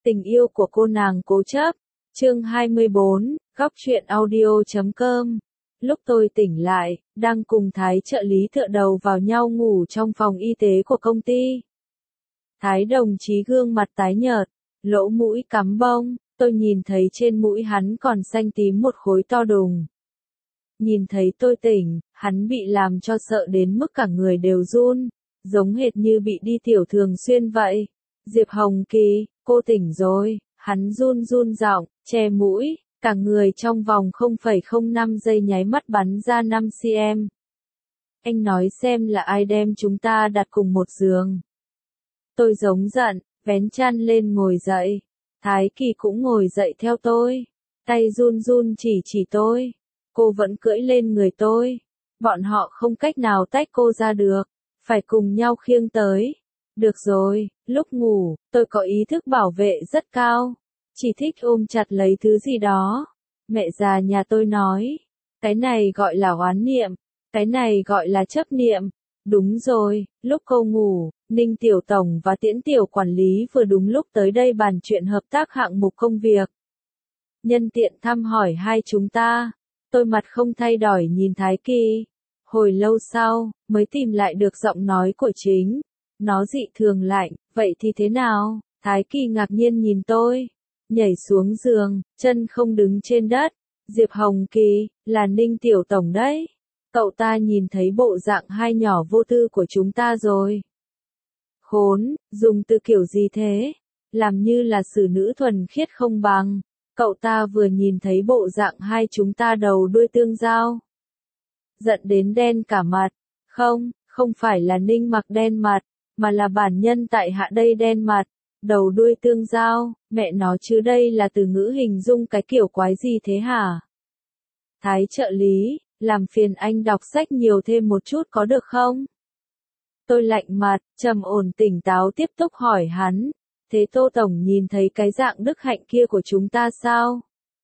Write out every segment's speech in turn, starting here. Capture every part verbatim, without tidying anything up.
Tình yêu của cô nàng cố chấp. Chương hai mươi bốn, góc truyện audio chấm com. Lúc tôi tỉnh lại, đang cùng Thái trợ lý tựa đầu vào nhau ngủ trong phòng y tế của công ty. Thái đồng chí gương mặt tái nhợt, lỗ mũi cắm bông, tôi nhìn thấy trên mũi hắn còn xanh tím một khối to đùng. Nhìn thấy tôi tỉnh, hắn bị làm cho sợ đến mức cả người đều run, giống hệt như bị đi tiểu thường xuyên vậy. Diệp Hồng Kỳ, cô tỉnh rồi, hắn run run giọng, che mũi, cả người trong vòng không phẩy không năm giây nháy mắt bắn ra năm xăng-ti-mét. Anh nói xem là ai đem chúng ta đặt cùng một giường. Tôi giống giận, vén chăn lên ngồi dậy. Thái Kỳ cũng ngồi dậy theo tôi. Tay run run chỉ chỉ tôi. Cô vẫn cưỡi lên người tôi. Bọn họ không cách nào tách cô ra được. Phải cùng nhau khiêng tới. Được rồi, lúc ngủ, tôi có ý thức bảo vệ rất cao. Chỉ thích ôm chặt lấy thứ gì đó. Mẹ già nhà tôi nói. Cái này gọi là oán niệm. Cái này gọi là chấp niệm. Đúng rồi, lúc cô ngủ, Ninh Tiểu Tổng và Tiễn Tiểu Quản lý vừa đúng lúc tới đây bàn chuyện hợp tác hạng mục công việc. Nhân tiện thăm hỏi hai chúng ta, tôi mặt không thay đổi nhìn Thái Kỳ. Hồi lâu sau, mới tìm lại được giọng nói của chính. Nó dị thường lạnh, vậy thì thế nào? Thái Kỳ ngạc nhiên nhìn tôi. Nhảy xuống giường, chân không đứng trên đất. Diệp Hồng Kỳ, là Ninh Tiểu Tổng đấy. Cậu ta nhìn thấy bộ dạng hai nhỏ vô tư của chúng ta rồi. Khốn, dùng từ kiểu gì thế? Làm như là xử nữ thuần khiết không bằng. Cậu ta vừa nhìn thấy bộ dạng hai chúng ta đầu đuôi tương giao. Giận đến đen cả mặt. Không, không phải là Ninh mặc đen mặt, mà là bản nhân tại hạ đây đen mặt. Đầu đuôi tương giao, mẹ nó chứ đây là từ ngữ hình dung cái kiểu quái gì thế hả? Thái trợ lý, làm phiền anh đọc sách nhiều thêm một chút có được không? Tôi lạnh mặt, trầm ổn tỉnh táo tiếp tục hỏi hắn. Thế Tô Tổng nhìn thấy cái dạng đức hạnh kia của chúng ta sao?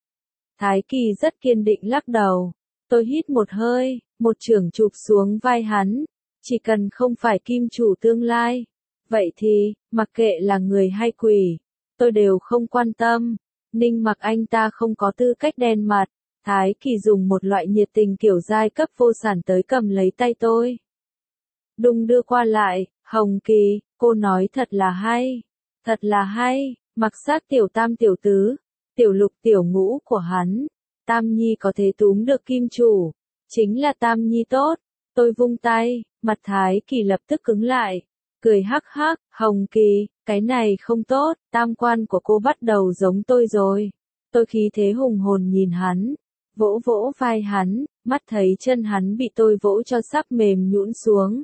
Thái Kỳ rất kiên định lắc đầu. Tôi hít một hơi, một chưởng chụp xuống vai hắn. Chỉ cần không phải kim chủ tương lai. Vậy thì, mặc kệ là người hay quỷ, tôi đều không quan tâm. Ninh mặc anh ta không có tư cách đen mặt. Thái Kỳ dùng một loại nhiệt tình kiểu giai cấp vô sản tới cầm lấy tay tôi. Đung đưa qua lại, Hồng Kỳ, cô nói thật là hay. Thật là hay, mặc sát tiểu tam tiểu tứ, tiểu lục tiểu ngũ của hắn. Tam Nhi có thể túm được kim chủ. Chính là Tam Nhi tốt. Tôi vung tay, mặt Thái Kỳ lập tức cứng lại. Cười hắc hắc, Hồng Kỳ, cái này không tốt, tam quan của cô bắt đầu giống tôi rồi. Tôi khí thế hùng hồn nhìn hắn, vỗ vỗ vai hắn, mắt thấy chân hắn bị tôi vỗ cho sắp mềm nhũn xuống.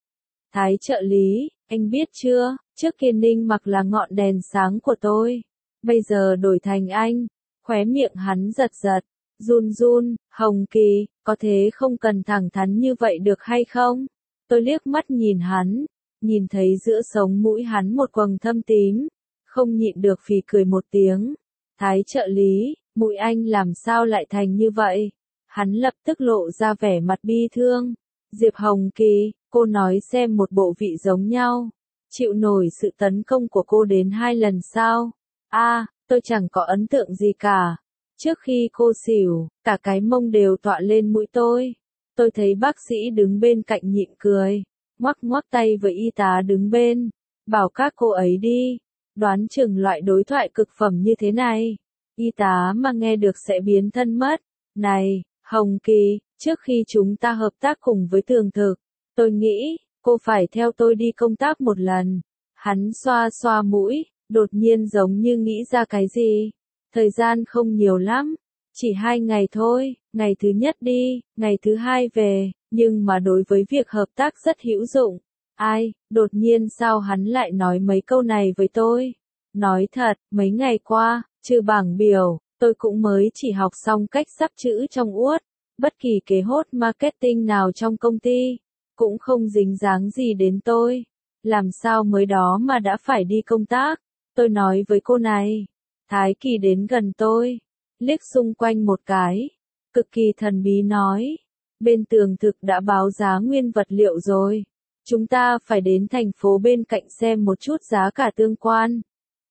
Thái trợ lý, anh biết chưa, trước kia Ninh mặc là ngọn đèn sáng của tôi. Bây giờ đổi thành anh, khóe miệng hắn giật giật, run run, Hồng Kỳ, có thế không cần thẳng thắn như vậy được hay không? Tôi liếc mắt nhìn hắn. Nhìn thấy giữa sống mũi hắn một quầng thâm tím, không nhịn được phì cười một tiếng. Thái trợ lý, mũi anh làm sao lại thành như vậy? Hắn lập tức lộ ra vẻ mặt bi thương. Diệp Hồng Kỳ, cô nói xem một bộ vị giống nhau. Chịu nổi sự tấn công của cô đến hai lần sao? A, à, tôi chẳng có ấn tượng gì cả. Trước khi cô xỉu, cả cái mông đều tọa lên mũi tôi. Tôi thấy bác sĩ đứng bên cạnh nhịn cười. Ngoắc ngoắc tay với y tá đứng bên, bảo các cô ấy đi, đoán chừng loại đối thoại cực phẩm như thế này, y tá mà nghe được sẽ biến thân mất. Này, Hồng Kỳ, trước khi chúng ta hợp tác cùng với Tường Thực, tôi nghĩ, cô phải theo tôi đi công tác một lần. Hắn xoa xoa mũi, đột nhiên giống như nghĩ ra cái gì. Thời gian không nhiều lắm, chỉ hai ngày thôi, ngày thứ nhất đi, ngày thứ hai về. Nhưng mà đối với việc hợp tác rất hữu dụng. Ai, đột nhiên sao hắn lại nói mấy câu này với tôi? Nói thật, mấy ngày qua, trừ bảng biểu, tôi cũng mới chỉ học xong cách sắp chữ trong uất. Bất kỳ kế hốt marketing nào trong công ty, cũng không dính dáng gì đến tôi. Làm sao mới đó mà đã phải đi công tác? Tôi nói với cô này. Thái Kỳ đến gần tôi, liếc xung quanh một cái, cực kỳ thần bí nói. Bên Tường Thực đã báo giá nguyên vật liệu rồi. Chúng ta phải đến thành phố bên cạnh xem một chút giá cả tương quan.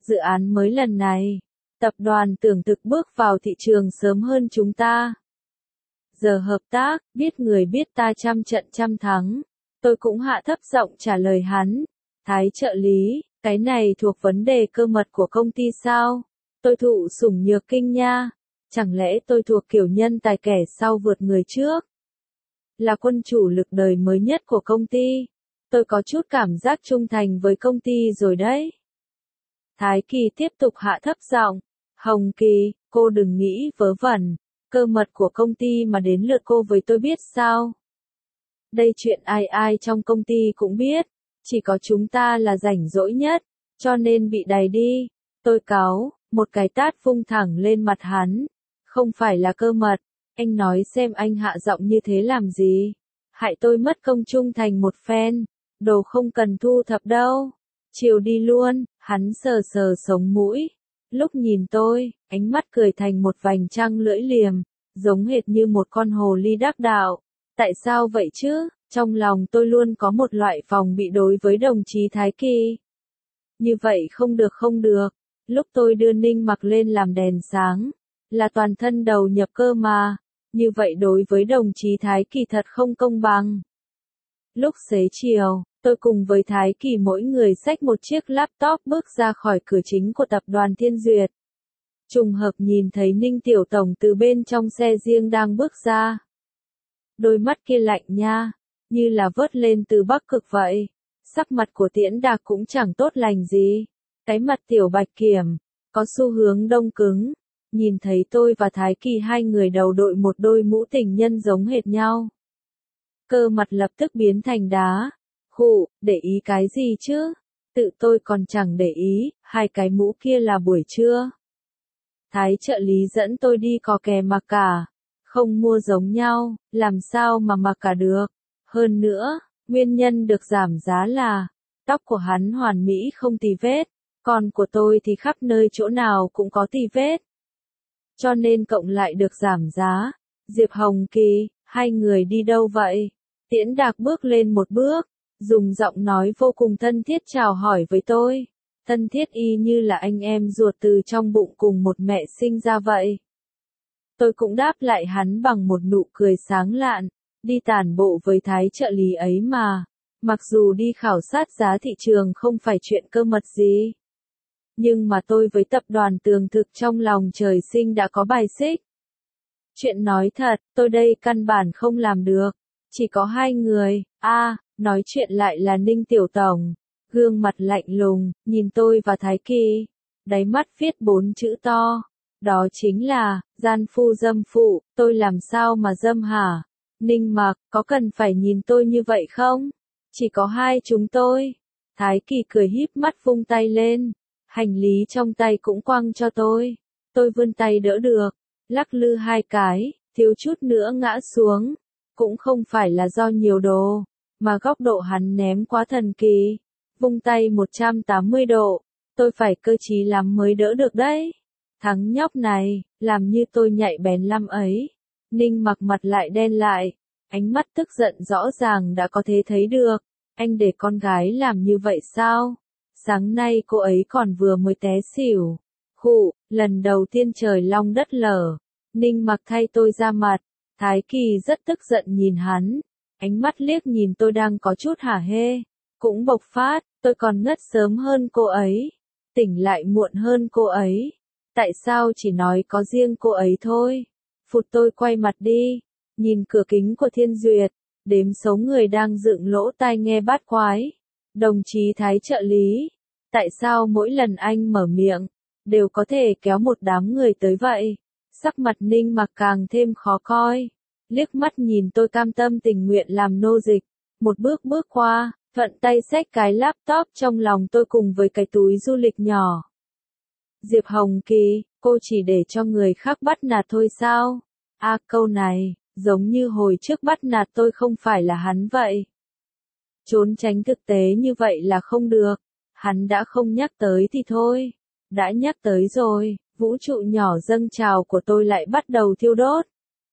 dự án mới lần này, tập đoàn tưởng thực bước vào thị trường sớm hơn chúng ta. Giờ hợp tác, biết người biết ta trăm trận trăm thắng. Tôi cũng hạ thấp giọng trả lời hắn. Thái trợ lý, cái này thuộc vấn đề cơ mật của công ty sao? Tôi thụ sủng nhược kinh nha. Chẳng lẽ tôi thuộc kiểu nhân tài kẻ sau vượt người trước? Là quân chủ lực đời mới nhất của công ty. Tôi có chút cảm giác trung thành với công ty rồi đấy. Thái Kỳ tiếp tục hạ thấp giọng. Hồng Kỳ, cô đừng nghĩ vớ vẩn. Cơ mật của công ty mà đến lượt cô với tôi biết sao? Đây chuyện ai ai trong công ty cũng biết. Chỉ có chúng ta là rảnh rỗi nhất. Cho nên bị đày đi. Tôi cáu, một cái tát vung thẳng lên mặt hắn. Không phải là cơ mật. Anh nói xem anh hạ giọng như thế làm gì? Hại tôi mất công trung thành một phen. Đồ không cần thu thập đâu. Chiều đi luôn, hắn sờ sờ sống mũi. Lúc nhìn tôi, ánh mắt cười thành một vành trăng lưỡi liềm, giống hệt như một con hồ ly đắc đạo. Tại sao vậy chứ? Trong lòng tôi luôn có một loại phòng bị đối với đồng chí Thái Kỳ. Như vậy không được không được. Lúc tôi đưa Ninh Mặc lên làm đèn sáng, là toàn thân đầu nhập cơ mà. Như vậy đối với đồng chí Thái Kỳ thật không công bằng. Lúc xế chiều, tôi cùng với Thái Kỳ mỗi người xách một chiếc laptop bước ra khỏi cửa chính của tập đoàn Thiên Duyệt. Trùng hợp nhìn thấy Ninh Tiểu Tổng từ bên trong xe riêng đang bước ra. Đôi mắt kia lạnh nha, như là vớt lên từ Bắc Cực vậy. Sắc mặt của Tiễn Đạc cũng chẳng tốt lành gì. Cái mặt Tiểu Bạch Kiểm, có xu hướng đông cứng. Nhìn thấy tôi và Thái Kỳ hai người đầu đội một đôi mũ tình nhân giống hệt nhau. Cơ mặt lập tức biến thành đá. Khụ, để ý cái gì chứ? Tự tôi còn chẳng để ý, hai cái mũ kia là buổi trưa. Thái trợ lý dẫn tôi đi cò kè mặc cả. Không mua giống nhau, làm sao mà mặc cả được. Hơn nữa, nguyên nhân được giảm giá là, tóc của hắn hoàn mỹ không tì vết, còn của tôi thì khắp nơi chỗ nào cũng có tì vết. Cho nên cộng lại được giảm giá. Diệp Hồng Kỳ, hai người đi đâu vậy? Tiễn Đạc bước lên một bước, dùng giọng nói vô cùng thân thiết chào hỏi với tôi. Thân thiết y như là anh em ruột từ trong bụng cùng một mẹ sinh ra vậy. Tôi cũng đáp lại hắn bằng một nụ cười sáng lạn, đi tản bộ với Thái trợ lý ấy mà. Mặc dù đi khảo sát giá thị trường không phải chuyện cơ mật gì. Nhưng mà tôi với tập đoàn Tường Thực trong lòng trời sinh đã có bài xích. Chuyện nói thật, tôi đây căn bản không làm được. Chỉ có hai người, a à, nói chuyện lại là Ninh Tiểu Tổng. Gương mặt lạnh lùng, nhìn tôi và Thái Kỳ. Đáy mắt viết bốn chữ to. Đó chính là, gian phu dâm phụ, tôi làm sao mà dâm hả? Ninh Mặc, có cần phải nhìn tôi như vậy không? Chỉ có hai chúng tôi. Thái Kỳ cười híp mắt vung tay lên. Hành lý trong tay cũng quăng cho tôi. Tôi vươn tay đỡ được. Lắc lư hai cái, thiếu chút nữa ngã xuống. Cũng không phải là do nhiều đồ, mà góc độ hắn ném quá thần kỳ. Vung tay một trăm tám mươi độ. Tôi phải cơ trí lắm mới đỡ được đấy. Thằng nhóc này, làm như tôi nhạy bén lắm ấy. Ninh Mặc mặt lại đen lại. Ánh mắt tức giận rõ ràng đã có thể thấy được. Anh để con gái làm như vậy sao? Sáng nay cô ấy còn vừa mới té xỉu. Khụ, lần đầu tiên trời long đất lở. Ninh Mặc thay tôi ra mặt. Thái Kỳ rất tức giận nhìn hắn. Ánh mắt liếc nhìn tôi đang có chút hả hê. Cũng bộc phát, tôi còn ngất sớm hơn cô ấy. Tỉnh lại muộn hơn cô ấy. Tại sao chỉ nói có riêng cô ấy thôi? Phụt tôi quay mặt đi. Nhìn cửa kính của Thiên Duyệt. Đếm số người đang dựng lỗ tai nghe bát quái. Đồng chí Thái trợ lý. Tại sao mỗi lần anh mở miệng, đều có thể kéo một đám người tới vậy? Sắc mặt Ninh Mặc càng thêm khó coi. Liếc mắt nhìn tôi cam tâm tình nguyện làm nô dịch. Một bước bước qua, thuận tay xách cái laptop trong lòng tôi cùng với cái túi du lịch nhỏ. Diệp Hồng Kỳ, cô chỉ để cho người khác bắt nạt thôi sao? À, câu này, giống như hồi trước bắt nạt tôi không phải là hắn vậy. Trốn tránh thực tế như vậy là không được. Hắn đã không nhắc tới thì thôi. Đã nhắc tới rồi, vũ trụ nhỏ dâng trào của tôi lại bắt đầu thiêu đốt.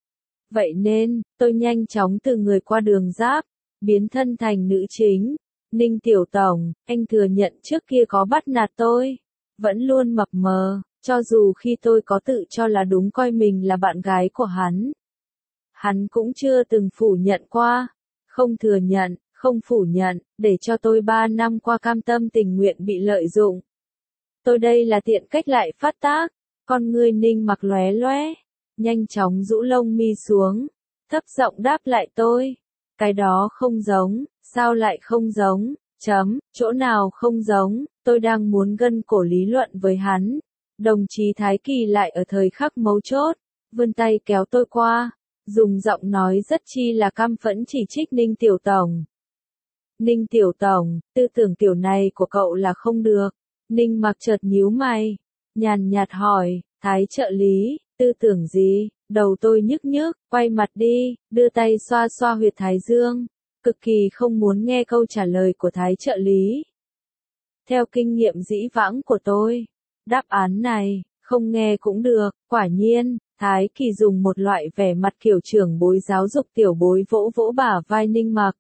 Vậy nên, tôi nhanh chóng từ người qua đường giáp, biến thân thành nữ chính. Ninh Tiểu Tổng, anh thừa nhận trước kia có bắt nạt tôi. vẫn luôn mập mờ, cho dù khi tôi có tự cho là đúng coi mình là bạn gái của hắn. Hắn cũng chưa từng phủ nhận qua, không thừa nhận, không phủ nhận, để cho tôi ba năm qua cam tâm tình nguyện bị lợi dụng. Tôi đây là tiện cách lại phát tác, con ngươi Ninh Mặc lóe lóe, nhanh chóng rũ lông mi xuống, thấp giọng đáp lại tôi. Cái đó không giống, sao lại không giống, chấm, chỗ nào không giống, tôi đang muốn gân cổ lý luận với hắn. Đồng chí Thái Kỳ lại ở thời khắc mấu chốt, vươn tay kéo tôi qua, dùng giọng nói rất chi là căm phẫn chỉ trích Ninh Tiểu Tổng. Ninh Tiểu Tổng, tư tưởng kiểu này của cậu là không được. Ninh Mặc chợt nhíu mày, nhàn nhạt hỏi, Thái trợ lý, tư tưởng gì? Đầu tôi nhức nhức, quay mặt đi, đưa tay xoa xoa huyệt thái dương, cực kỳ không muốn nghe câu trả lời của Thái trợ lý. Theo kinh nghiệm dĩ vãng của tôi, đáp án này, không nghe cũng được, quả nhiên, Thái Kỳ dùng một loại vẻ mặt kiểu trưởng bối giáo dục tiểu bối vỗ vỗ bả vai Ninh Mặc.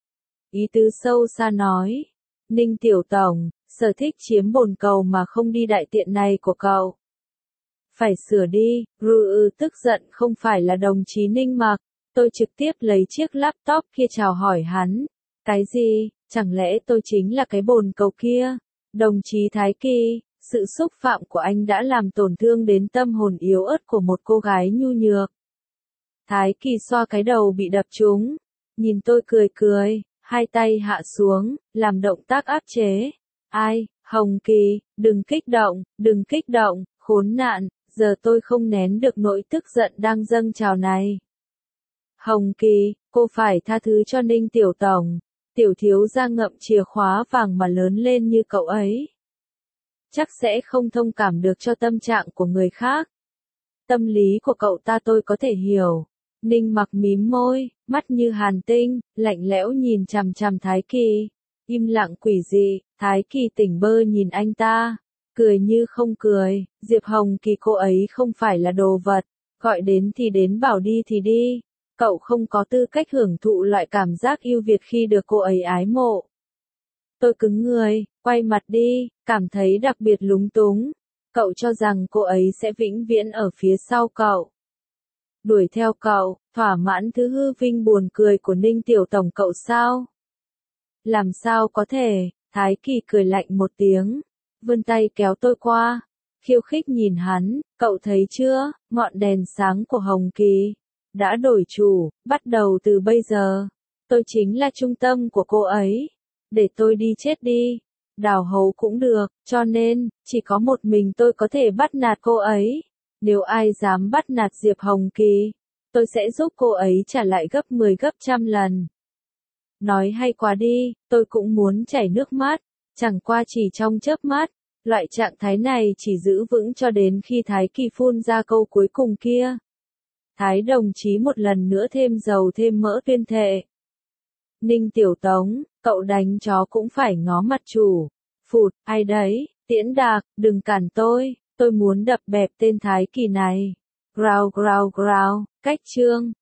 Ý tứ sâu xa nói, Ninh Tiểu Tổng, sở thích chiếm bồn cầu mà không đi đại tiện này của cậu. Phải sửa đi, rư ư tức giận không phải là đồng chí Ninh Mặc, tôi trực tiếp lấy chiếc laptop kia chào hỏi hắn. Cái gì, chẳng lẽ tôi chính là cái bồn cầu kia? Đồng chí Thái Kỳ, sự xúc phạm của anh đã làm tổn thương đến tâm hồn yếu ớt của một cô gái nhu nhược. Thái Kỳ xoa cái đầu bị đập trúng, nhìn tôi cười cười, hai tay hạ xuống, làm động tác áp chế. Ai, Hồng Kỳ, đừng kích động, đừng kích động, khốn nạn, giờ tôi không nén được nỗi tức giận đang dâng trào này. Hồng Kỳ, cô phải tha thứ cho Ninh Tiểu Tổng, tiểu thiếu gia ngậm chìa khóa vàng mà lớn lên như cậu ấy. Chắc sẽ không thông cảm được cho tâm trạng của người khác. Tâm lý của cậu ta tôi có thể hiểu. Ninh Mặc mím môi, mắt như hàn tinh, lạnh lẽo nhìn chằm chằm Thái Kỳ. Im lặng quỷ dị, Thái Kỳ tỉnh bơ nhìn anh ta. Cười như không cười, Diệp Hồng Kỳ cô ấy không phải là đồ vật. Gọi đến thì đến, bảo đi thì đi. Cậu không có tư cách hưởng thụ loại cảm giác yêu Việt khi được cô ấy ái mộ. Tôi cứng người, quay mặt đi, cảm thấy đặc biệt lúng túng. Cậu cho rằng cô ấy sẽ vĩnh viễn ở phía sau cậu. Đuổi theo cậu, thỏa mãn thứ hư vinh buồn cười của Ninh Tiểu Tổng cậu sao? Làm sao có thể, Thái Kỳ cười lạnh một tiếng, vươn tay kéo tôi qua, khiêu khích nhìn hắn, cậu thấy chưa, ngọn đèn sáng của Hồng Kỳ đã đổi chủ, bắt đầu từ bây giờ, tôi chính là trung tâm của cô ấy, để tôi đi chết đi, đào hấu cũng được, cho nên, chỉ có một mình tôi có thể bắt nạt cô ấy, nếu ai dám bắt nạt Diệp Hồng Kỳ, tôi sẽ giúp cô ấy trả lại gấp mười gấp trăm lần. Nói hay quá đi, tôi cũng muốn chảy nước mắt, chẳng qua chỉ trong chớp mắt, loại trạng thái này chỉ giữ vững cho đến khi Thái Kỳ phun ra câu cuối cùng kia. Thái đồng chí một lần nữa thêm dầu thêm mỡ tuyên thệ. Ninh Tiểu Tống, cậu đánh chó cũng phải ngó mặt chủ. Phụt, ai đấy, Tiễn Đạc, đừng cản tôi, tôi muốn đập bẹp tên Thái Kỳ này. Grau grau grau, cách chương.